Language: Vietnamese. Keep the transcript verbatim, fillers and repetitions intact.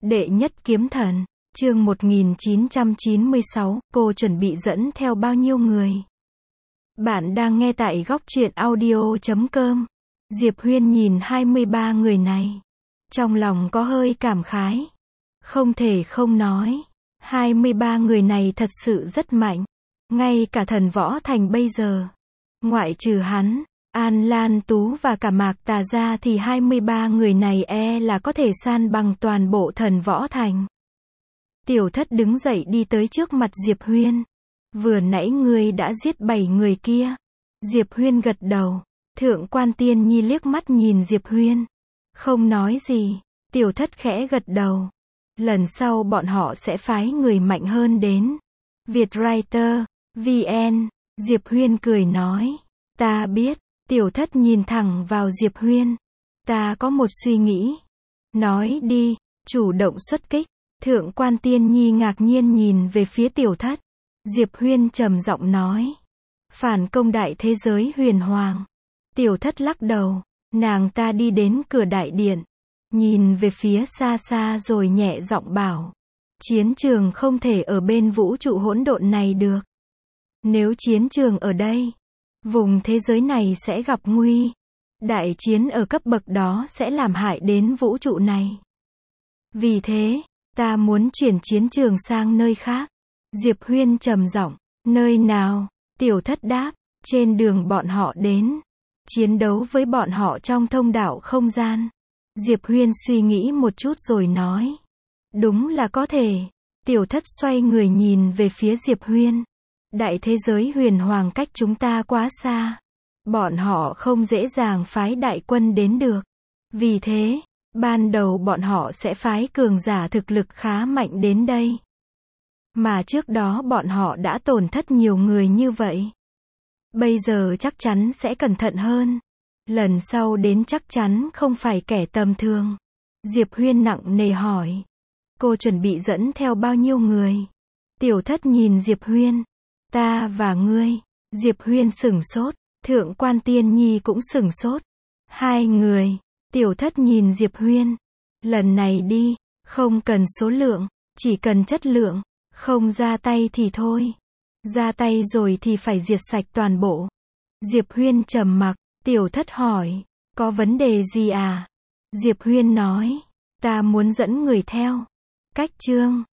Đệ nhất kiếm thần, chương một nghìn chín trăm chín mươi sáu, cô chuẩn bị dẫn theo bao nhiêu người? Bạn đang nghe tại góc truyện audio chấm com. Diệp Huyên nhìn hai mươi ba người này. Trong lòng có hơi cảm khái. Không thể không nói. hai mươi ba người này thật sự rất mạnh. Ngay cả thần võ thành bây giờ. Ngoại trừ hắn, An Lan Tú và cả Mạc Tà ra thì hai mươi ba người này e là có thể san bằng toàn bộ thần võ thành. Tiểu Thất đứng dậy đi tới trước mặt Diệp Huyên. Vừa nãy ngươi đã giết bảy người kia. Diệp Huyên gật đầu. Thượng quan Tiên Nhi liếc mắt nhìn Diệp Huyên. Không nói gì. Tiểu Thất khẽ gật đầu. Lần sau bọn họ sẽ phái người mạnh hơn đến. Vietwriter, vê en. Diệp Huyên cười nói. Ta biết. Tiểu Thất nhìn thẳng vào Diệp Huyên. Ta có một suy nghĩ. Nói đi. Chủ động xuất kích. Thượng quan Tiên Nhi ngạc nhiên nhìn về phía Tiểu Thất. Diệp Huyên trầm giọng nói. Phản công đại thế giới huyền hoàng. Tiểu Thất lắc đầu. Nàng ta đi đến cửa đại điện. Nhìn về phía xa xa rồi nhẹ giọng bảo. Chiến trường không thể ở bên vũ trụ hỗn độn này được. Nếu chiến trường ở đây, vùng thế giới này sẽ gặp nguy. Đại chiến ở cấp bậc đó sẽ làm hại đến vũ trụ này. Vì thế, ta muốn chuyển chiến trường sang nơi khác. Diệp Huyên trầm giọng. Nơi nào? Tiểu Thất đáp. Trên đường bọn họ đến. Chiến đấu với bọn họ trong thông đạo không gian. Diệp Huyên suy nghĩ một chút rồi nói. Đúng là có thể. Tiểu Thất xoay người nhìn về phía Diệp Huyên. Đại thế giới huyền hoàng cách chúng ta quá xa. Bọn họ không dễ dàng phái đại quân đến được. Vì thế, ban đầu bọn họ sẽ phái cường giả thực lực khá mạnh đến đây. Mà trước đó bọn họ đã tổn thất nhiều người như vậy. Bây giờ chắc chắn sẽ cẩn thận hơn. Lần sau đến chắc chắn không phải kẻ tầm thường. Diệp Huyên nặng nề hỏi. Cô chuẩn bị dẫn theo bao nhiêu người? Tiểu Thất nhìn Diệp Huyên. Ta và ngươi. Diệp Huyên sửng sốt. Thượng quan Tiên Nhi cũng sửng sốt. Hai người. Tiểu Thất nhìn Diệp Huyên. Lần này đi, không cần số lượng, chỉ cần chất lượng. Không ra tay thì thôi. Ra tay rồi thì phải diệt sạch toàn bộ. Diệp Huyên trầm mặc. Tiểu Thất hỏi. Có vấn đề gì à? Diệp Huyên nói. Ta muốn dẫn người theo. Cách chương.